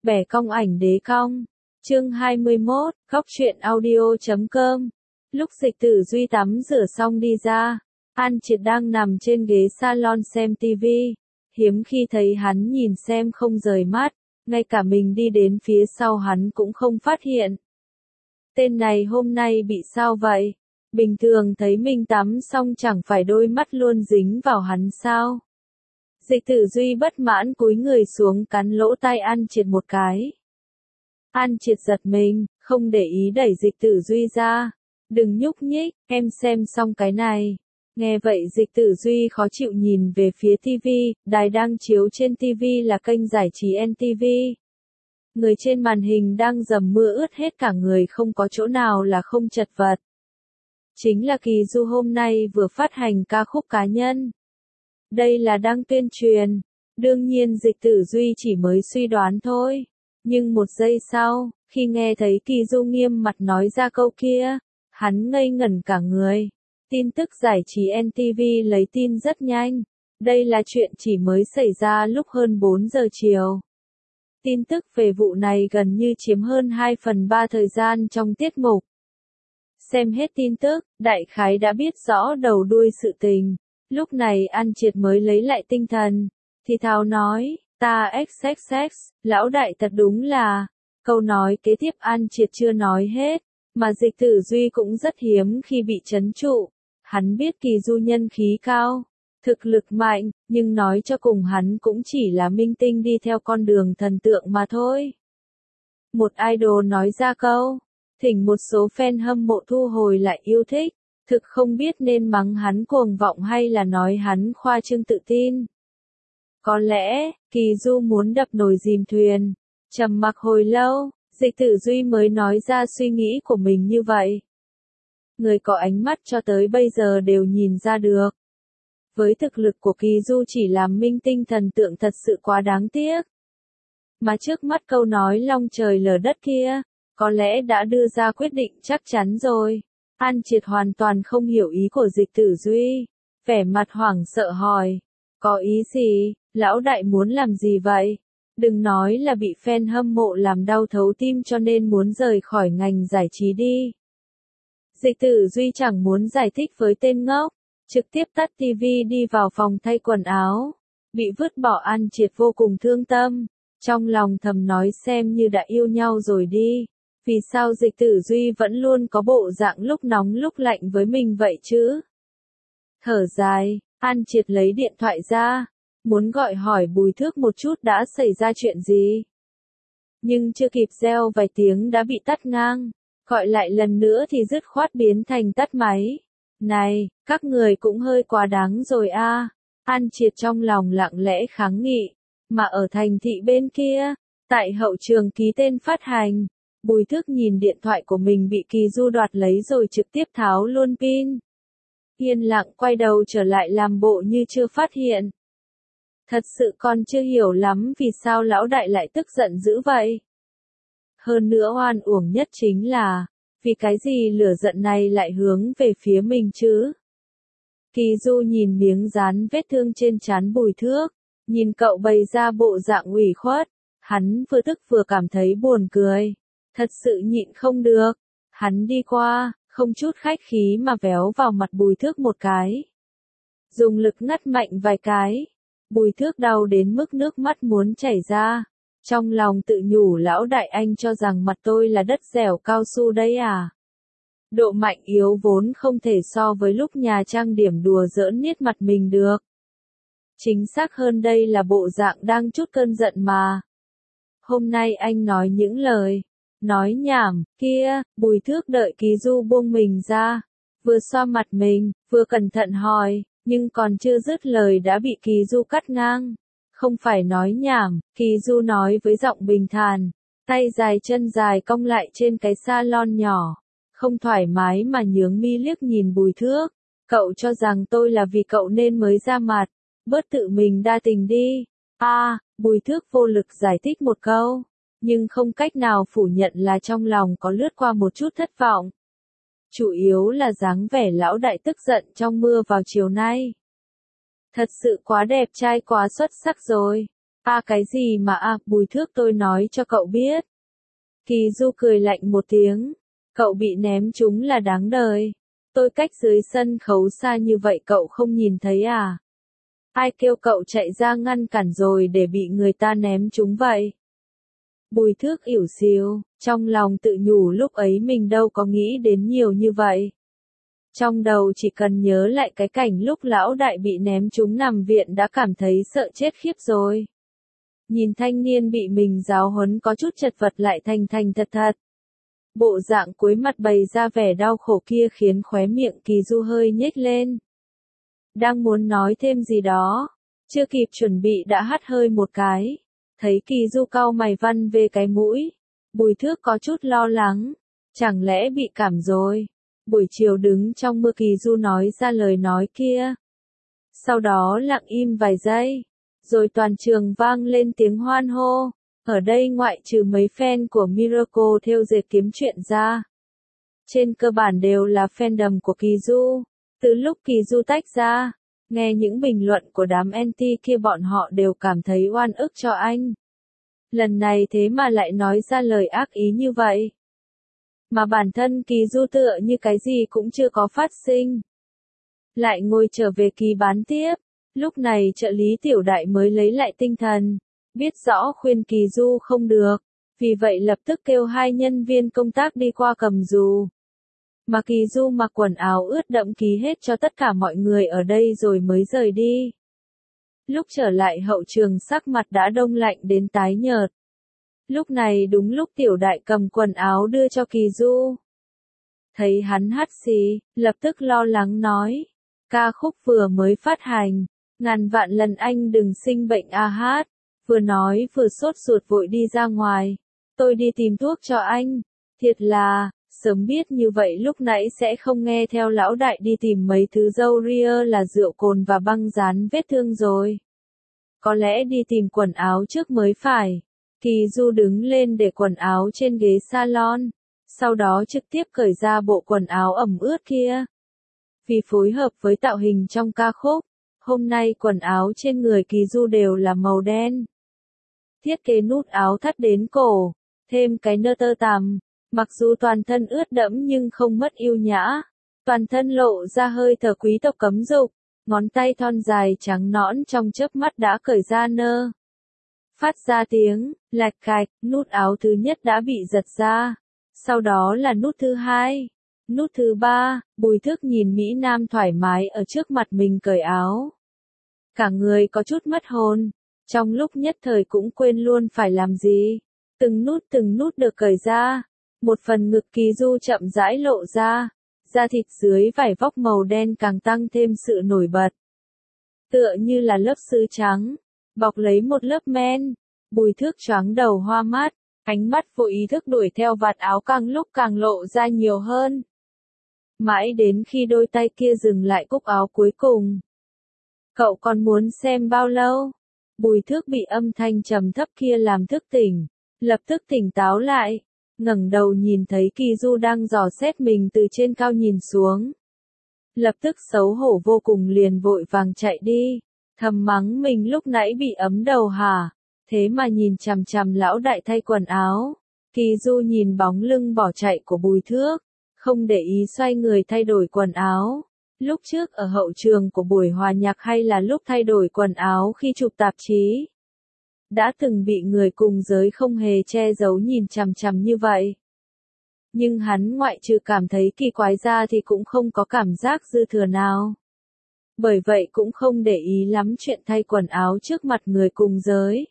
Bẻ cong ảnh đế cong. Chương 21, Góc truyện audio.com. Lúc Dịch Tử Duy tắm rửa xong đi ra, An Triệt đang nằm trên ghế salon xem tivi. Hiếm khi thấy hắn nhìn xem không rời mắt, ngay cả mình đi đến phía sau hắn cũng không phát hiện. Tên này hôm nay bị sao vậy? Bình thường thấy mình tắm xong chẳng phải đôi mắt luôn dính vào hắn sao? Dịch Tử Duy bất mãn cúi người xuống cắn lỗ tai An Triệt một cái. An Triệt giật mình, không để ý đẩy Dịch Tử Duy ra. Đừng nhúc nhích, em xem xong cái này. Nghe vậy Dịch Tử Duy khó chịu nhìn về phía TV, đài đang chiếu trên TV là kênh giải trí NTV. Người trên màn hình đang dầm mưa ướt hết cả người, không có chỗ nào là không chật vật. Chính là Kỳ Du hôm nay vừa phát hành ca khúc cá nhân. Đây là đang tuyên truyền. Đương nhiên Dịch Tử Duy chỉ mới suy đoán thôi. Nhưng một giây sau, khi nghe thấy Kỳ Du nghiêm mặt nói ra câu kia, hắn ngây ngẩn cả người. Tin tức giải trí NTV lấy tin rất nhanh. Đây là chuyện chỉ mới xảy ra lúc hơn 4 giờ chiều. Tin tức về vụ này gần như chiếm hơn 2/3 thời gian trong tiết mục. Xem hết tin tức, đại khái đã biết rõ đầu đuôi sự tình. Lúc này An Triệt mới lấy lại tinh thần. Thì thào nói, ta XXX, lão đại thật đúng là. Câu nói kế tiếp An Triệt chưa nói hết, mà Dịch Tử Duy cũng rất hiếm khi bị trấn trụ. Hắn biết Kỳ Du nhân khí cao, thực lực mạnh, nhưng nói cho cùng hắn cũng chỉ là minh tinh đi theo con đường thần tượng mà thôi. Một idol nói ra câu, thỉnh một số fan hâm mộ thu hồi lại yêu thích, thực không biết nên mắng hắn cuồng vọng hay là nói hắn khoa trương tự tin. Có lẽ, Kỳ Du muốn đập nồi dìm thuyền. Trầm mặc hồi lâu, Dịch Tử Duy mới nói ra suy nghĩ của mình như vậy. Người có ánh mắt cho tới bây giờ đều nhìn ra được. Với thực lực của Kỳ Du chỉ làm minh tinh thần tượng thật sự quá đáng tiếc. Mà trước mắt câu nói long trời lở đất kia, có lẽ đã đưa ra quyết định chắc chắn rồi. An Triệt hoàn toàn không hiểu ý của Dịch Tử Duy. Vẻ mặt hoảng sợ hỏi. Có ý gì, lão đại muốn làm gì vậy? Đừng nói là bị fan hâm mộ làm đau thấu tim cho nên muốn rời khỏi ngành giải trí đi. Dịch Tử Duy chẳng muốn giải thích với tên ngốc, trực tiếp tắt TV đi vào phòng thay quần áo. Bị vứt bỏ An Triệt vô cùng thương tâm, trong lòng thầm nói xem như đã yêu nhau rồi đi. Vì sao Dịch Tử Duy vẫn luôn có bộ dạng lúc nóng lúc lạnh với mình vậy chứ? Thở dài, An Triệt lấy điện thoại ra, muốn gọi hỏi Bùi Thước một chút đã xảy ra chuyện gì. Nhưng chưa kịp reo vài tiếng đã bị tắt ngang. Gọi lại lần nữa thì dứt khoát biến thành tắt máy. Này, các người cũng hơi quá đáng rồi a. An Triệt trong lòng lặng lẽ kháng nghị. Mà ở thành thị bên kia, tại hậu trường ký tên phát hành, Bùi Thước nhìn điện thoại của mình bị Kỳ Du đoạt lấy rồi trực tiếp tháo luôn pin. Yên lặng quay đầu trở lại làm bộ như chưa phát hiện. Thật sự còn chưa hiểu lắm vì sao lão đại lại tức giận dữ vậy. Hơn nữa oan uổng nhất chính là, vì cái gì lửa giận này lại hướng về phía mình chứ? Kỳ Du nhìn miếng dán vết thương trên trán Bùi Thước, nhìn cậu bày ra bộ dạng ủy khuất, hắn vừa tức vừa cảm thấy buồn cười, thật sự nhịn không được, hắn đi qua, không chút khách khí mà véo vào mặt Bùi Thước một cái. Dùng lực ngắt mạnh vài cái, Bùi Thước đau đến mức nước mắt muốn chảy ra. Trong lòng tự nhủ lão đại anh cho rằng mặt tôi là đất dẻo cao su đấy à. Độ mạnh yếu vốn không thể so với lúc nhà trang điểm đùa giỡn niết mặt mình được. Chính xác hơn đây là bộ dạng đang chút cơn giận mà. Hôm nay anh nói những lời, nói nhảm, kia, Bùi Thước đợi Kỳ Du buông mình ra. Vừa xoa mặt mình, vừa cẩn thận hỏi, nhưng còn chưa dứt lời đã bị Kỳ Du cắt ngang. Không phải nói nhảm, Kỳ Du nói với giọng bình thản, tay dài chân dài cong lại trên cái salon nhỏ, không thoải mái mà nhướng mi liếc nhìn Bùi Thước, cậu cho rằng tôi là vì cậu nên mới ra mặt, bớt tự mình đa tình đi. Bùi Thước vô lực giải thích một câu, nhưng không cách nào phủ nhận là trong lòng có lướt qua một chút thất vọng. Chủ yếu là dáng vẻ lão đại tức giận trong mưa vào chiều nay. Thật sự quá đẹp trai quá xuất sắc rồi. Cái gì mà Bùi Thước, tôi nói cho cậu biết. Kỳ Du cười lạnh một tiếng. Cậu bị ném trúng là đáng đời. Tôi cách dưới sân khấu xa như vậy cậu không nhìn thấy à? Ai kêu cậu chạy ra ngăn cản rồi để bị người ta ném trúng vậy? Bùi Thước ỉu xìu, trong lòng tự nhủ lúc ấy mình đâu có nghĩ đến nhiều như vậy. Trong đầu chỉ cần nhớ lại cái cảnh lúc lão đại bị ném trúng nằm viện đã cảm thấy sợ chết khiếp rồi. Nhìn thanh niên bị mình giáo huấn có chút chật vật lại thành thành thật thật. Bộ dạng cuối mặt bày ra vẻ đau khổ kia khiến khóe miệng Kỳ Du hơi nhếch lên. Đang muốn nói thêm gì đó, chưa kịp chuẩn bị đã hắt hơi một cái. Thấy Kỳ Du cau mày văn về cái mũi. Bùi Thước có chút lo lắng. Chẳng lẽ bị cảm rồi? Buổi chiều đứng trong mưa Kỳ Du nói ra lời nói kia. Sau đó lặng im vài giây. Rồi toàn trường vang lên tiếng hoan hô. Ở đây ngoại trừ mấy fan của Miracle theo dệt kiếm chuyện ra. Trên cơ bản đều là fandom của Kỳ Du. Từ lúc Kỳ Du tách ra, nghe những bình luận của đám anti kia bọn họ đều cảm thấy oan ức cho anh. Lần này thế mà lại nói ra lời ác ý như vậy. Mà bản thân Kỳ Du tựa như cái gì cũng chưa có phát sinh. Lại ngồi trở về kỳ bán tiếp. Lúc này trợ lý Tiểu Đại mới lấy lại tinh thần. Biết rõ khuyên Kỳ Du không được. Vì vậy lập tức kêu 2 nhân viên công tác đi qua cầm dù. Mà Kỳ Du mặc quần áo ướt đẫm ký hết cho tất cả mọi người ở đây rồi mới rời đi. Lúc trở lại hậu trường sắc mặt đã đông lạnh đến tái nhợt. Lúc này đúng lúc Tiểu Đại cầm quần áo đưa cho Kỳ Du. Thấy hắn hắt xì, lập tức lo lắng nói. Ca khúc vừa mới phát hành, ngàn vạn lần anh đừng sinh bệnh hát. Vừa nói vừa sốt ruột vội đi ra ngoài. Tôi đi tìm thuốc cho anh. Thiệt là, sớm biết như vậy lúc nãy sẽ không nghe theo lão đại đi tìm mấy thứ dâu ria là rượu cồn và băng dán vết thương rồi. Có lẽ đi tìm quần áo trước mới phải. Kỳ Du đứng lên để quần áo trên ghế salon. Sau đó trực tiếp cởi ra bộ quần áo ẩm ướt kia. Vì phối hợp với tạo hình trong ca khúc, hôm nay quần áo trên người Kỳ Du đều là màu đen. Thiết kế nút áo thắt đến cổ, thêm cái nơ tơ tằm, mặc dù toàn thân ướt đẫm nhưng không mất yêu nhã, toàn thân lộ ra hơi thở quý tộc cấm dục, ngón tay thon dài trắng nõn trong chớp mắt đã cởi ra nơ. Phát ra tiếng, lạch cạch, nút áo thứ nhất đã bị giật ra, sau đó là nút thứ hai, nút thứ ba, Bùi Thước nhìn Mỹ Nam thoải mái ở trước mặt mình cởi áo. Cả người có chút mất hồn. Trong lúc nhất thời cũng quên luôn phải làm gì. Từng nút được cởi ra. Một phần ngực Kỳ Du chậm rãi lộ ra. Da thịt dưới vải vóc màu đen càng tăng thêm sự nổi bật. Tựa như là lớp sứ trắng. Bọc lấy một lớp men. Bùi Thước choáng đầu hoa mắt. Ánh mắt vô ý thức đuổi theo vạt áo càng lúc càng lộ ra nhiều hơn. Mãi đến khi đôi tay kia dừng lại cúc áo cuối cùng. Cậu còn muốn xem bao lâu? Bùi Thước bị âm thanh trầm thấp kia làm thức tỉnh, lập tức tỉnh táo lại, ngẩng đầu nhìn thấy Kỳ Du đang dò xét mình từ trên cao nhìn xuống. Lập tức xấu hổ vô cùng liền vội vàng chạy đi, thầm mắng mình lúc nãy bị ấm đầu hả, thế mà nhìn chằm chằm lão đại thay quần áo. Kỳ Du nhìn bóng lưng bỏ chạy của Bùi Thước, không để ý xoay người thay đổi quần áo. Lúc trước ở hậu trường của buổi hòa nhạc hay là lúc thay đổi quần áo khi chụp tạp chí. Đã từng bị người cùng giới không hề che giấu nhìn chằm chằm như vậy. Nhưng hắn ngoại trừ cảm thấy kỳ quái ra thì cũng không có cảm giác dư thừa nào. Bởi vậy cũng không để ý lắm chuyện thay quần áo trước mặt người cùng giới.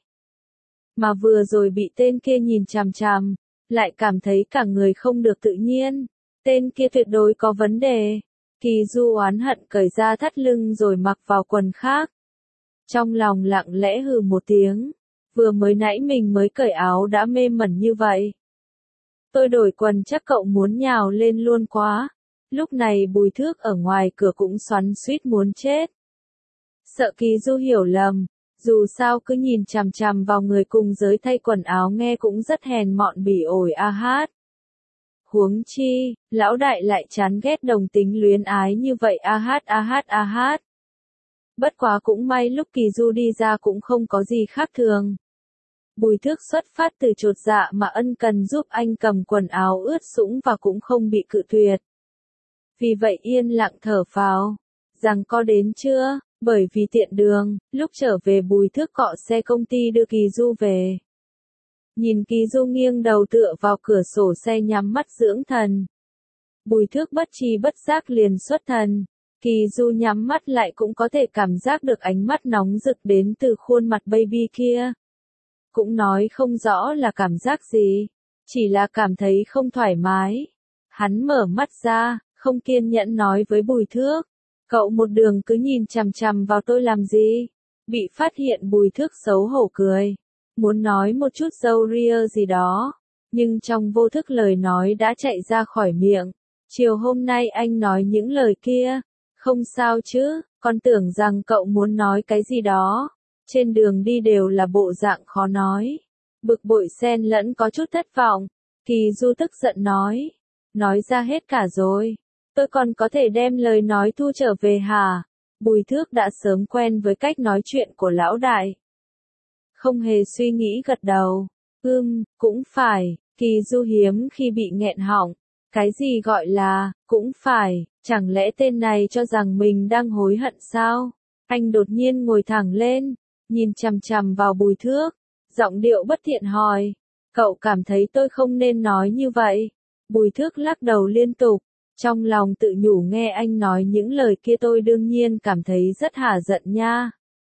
Mà vừa rồi bị tên kia nhìn chằm chằm, lại cảm thấy cả người không được tự nhiên. Tên kia tuyệt đối có vấn đề. Kỳ Du oán hận cởi ra thắt lưng rồi mặc vào quần khác. Trong lòng lặng lẽ hừ một tiếng. Vừa mới nãy mình mới cởi áo đã mê mẩn như vậy. Tôi đổi quần chắc cậu muốn nhào lên luôn quá. Lúc này Bùi Thước ở ngoài cửa cũng xoắn xuýt muốn chết. Sợ Kỳ Du hiểu lầm. Dù sao cứ nhìn chằm chằm vào người cùng giới thay quần áo nghe cũng rất hèn mọn bỉ ổi hát. Huống chi, lão đại lại chán ghét đồng tính luyến ái như vậy hát. Bất quá cũng may lúc Kỳ Du đi ra cũng không có gì khác thường. Bùi Thước xuất phát từ chột dạ mà ân cần giúp anh cầm quần áo ướt sũng và cũng không bị cự tuyệt. Vì vậy yên lặng thở phào, rằng có đến chưa, bởi vì tiện đường, lúc trở về Bùi Thước cọ xe công ty đưa Kỳ Du về. Nhìn Kỳ Du nghiêng đầu tựa vào cửa sổ xe nhắm mắt dưỡng thần. Bùi Thước bất tri bất giác liền xuất thần. Kỳ Du nhắm mắt lại cũng có thể cảm giác được ánh mắt nóng rực đến từ khuôn mặt baby kia. Cũng nói không rõ là cảm giác gì, chỉ là cảm thấy không thoải mái. Hắn mở mắt ra, không kiên nhẫn nói với Bùi Thước, cậu một đường cứ nhìn chằm chằm vào tôi làm gì? Bị phát hiện Bùi Thước xấu hổ cười, muốn nói một chút râu ria gì đó, nhưng trong vô thức lời nói đã chạy ra khỏi miệng. Chiều hôm nay anh nói những lời kia, không sao chứ, con tưởng rằng cậu muốn nói cái gì đó. Trên đường đi đều là bộ dạng khó nói. Bực bội xen lẫn có chút thất vọng. Kỳ Du tức giận nói ra hết cả rồi. Tôi còn có thể đem lời nói thu trở về hả? Bùi Thước đã sớm quen với cách nói chuyện của lão đại. Không hề suy nghĩ gật đầu. Cũng phải. Kỳ Du hiếm khi bị nghẹn họng. Cái gì gọi là, cũng phải, chẳng lẽ tên này cho rằng mình đang hối hận sao? Anh đột nhiên ngồi thẳng lên, nhìn chằm chằm vào Bùi Thước, giọng điệu bất thiện hỏi, cậu cảm thấy tôi không nên nói như vậy? Bùi Thước lắc đầu liên tục, trong lòng tự nhủ nghe anh nói những lời kia tôi đương nhiên cảm thấy rất hả giận nha.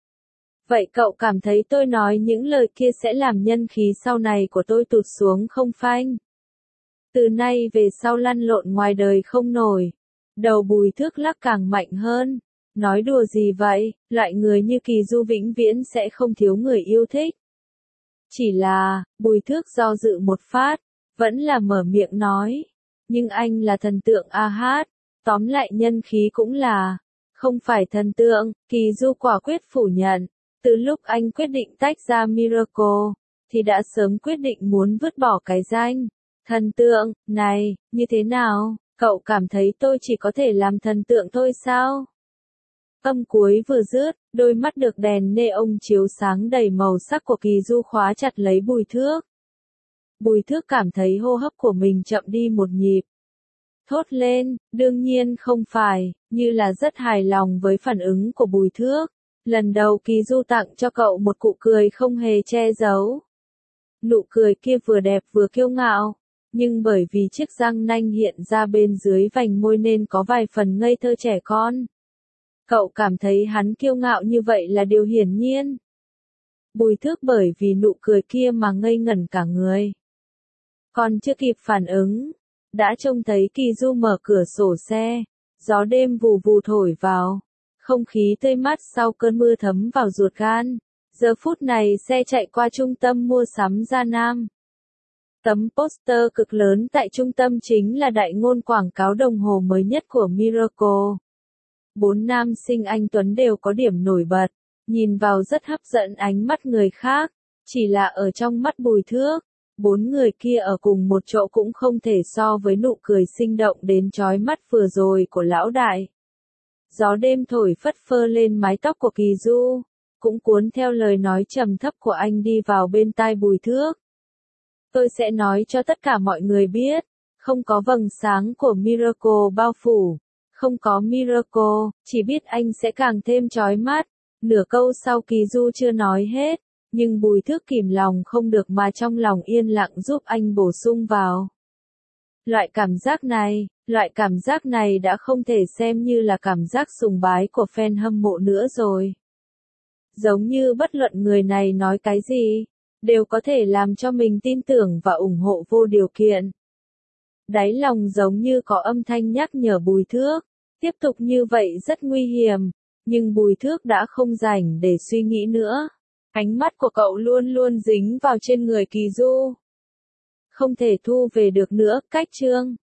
Vậy cậu cảm thấy tôi nói những lời kia sẽ làm nhân khí sau này của tôi tụt xuống không phanh? Từ nay về sau lăn lộn ngoài đời không nổi. Đầu Bùi Thước lắc càng mạnh hơn. Nói đùa gì vậy, loại người như Kỳ Du vĩnh viễn sẽ không thiếu người yêu thích. Chỉ là, Bùi Thước do dự một phát, vẫn là mở miệng nói. Nhưng anh là thần tượng a hát, tóm lại nhân khí cũng là, không phải thần tượng, Kỳ Du quả quyết phủ nhận. Từ lúc anh quyết định tách ra Miracle, thì đã sớm quyết định muốn vứt bỏ cái danh thần tượng này, như thế nào, cậu cảm thấy tôi chỉ có thể làm thần tượng thôi sao? Âm cuối vừa dứt, đôi mắt được đèn neon chiếu sáng đầy màu sắc của Kỳ Du khóa chặt lấy Bùi Thước. Bùi Thước cảm thấy hô hấp của mình chậm đi một nhịp. Thốt lên, đương nhiên không phải, như là rất hài lòng với phản ứng của Bùi Thước. Lần đầu Kỳ Du tặng cho cậu một nụ cười không hề che giấu. Nụ cười kia vừa đẹp vừa kiêu ngạo, nhưng bởi vì chiếc răng nanh hiện ra bên dưới vành môi nên có vài phần ngây thơ trẻ con. Cậu cảm thấy hắn kiêu ngạo như vậy là điều hiển nhiên. Bùi Thước bởi vì nụ cười kia mà ngây ngẩn cả người. Còn chưa kịp phản ứng, đã trông thấy Kỳ Du mở cửa sổ xe, gió đêm vù vù thổi vào, không khí tươi mát sau cơn mưa thấm vào ruột gan. Giờ phút này xe chạy qua trung tâm mua sắm Gia Nam. Tấm poster cực lớn tại trung tâm chính là đại ngôn quảng cáo đồng hồ mới nhất của Miracle. 4 nam sinh anh tuấn đều có điểm nổi bật, nhìn vào rất hấp dẫn ánh mắt người khác, chỉ là ở trong mắt Bùi Thước, 4 người kia ở cùng một chỗ cũng không thể so với nụ cười sinh động đến chói mắt vừa rồi của lão đại. Gió đêm thổi phất phơ lên mái tóc của Kỳ Du, cũng cuốn theo lời nói trầm thấp của anh đi vào bên tai Bùi Thước. Tôi sẽ nói cho tất cả mọi người biết, không có vầng sáng của Miracle bao phủ, không có Miracle, chỉ biết anh sẽ càng thêm chói mắt. Nửa câu sau Kỳ Du chưa nói hết, nhưng Bùi Thước kìm lòng không được mà trong lòng yên lặng giúp anh bổ sung vào. Loại cảm giác này đã không thể xem như là cảm giác sùng bái của fan hâm mộ nữa rồi. Giống như bất luận người này nói cái gì, đều có thể làm cho mình tin tưởng và ủng hộ vô điều kiện. Đáy lòng giống như có âm thanh nhắc nhở Bùi Thước, tiếp tục như vậy rất nguy hiểm, nhưng Bùi Thước đã không rảnh để suy nghĩ nữa. Ánh mắt của cậu luôn luôn dính vào trên người Kỳ Du. Không thể thu về được nữa, cách chương.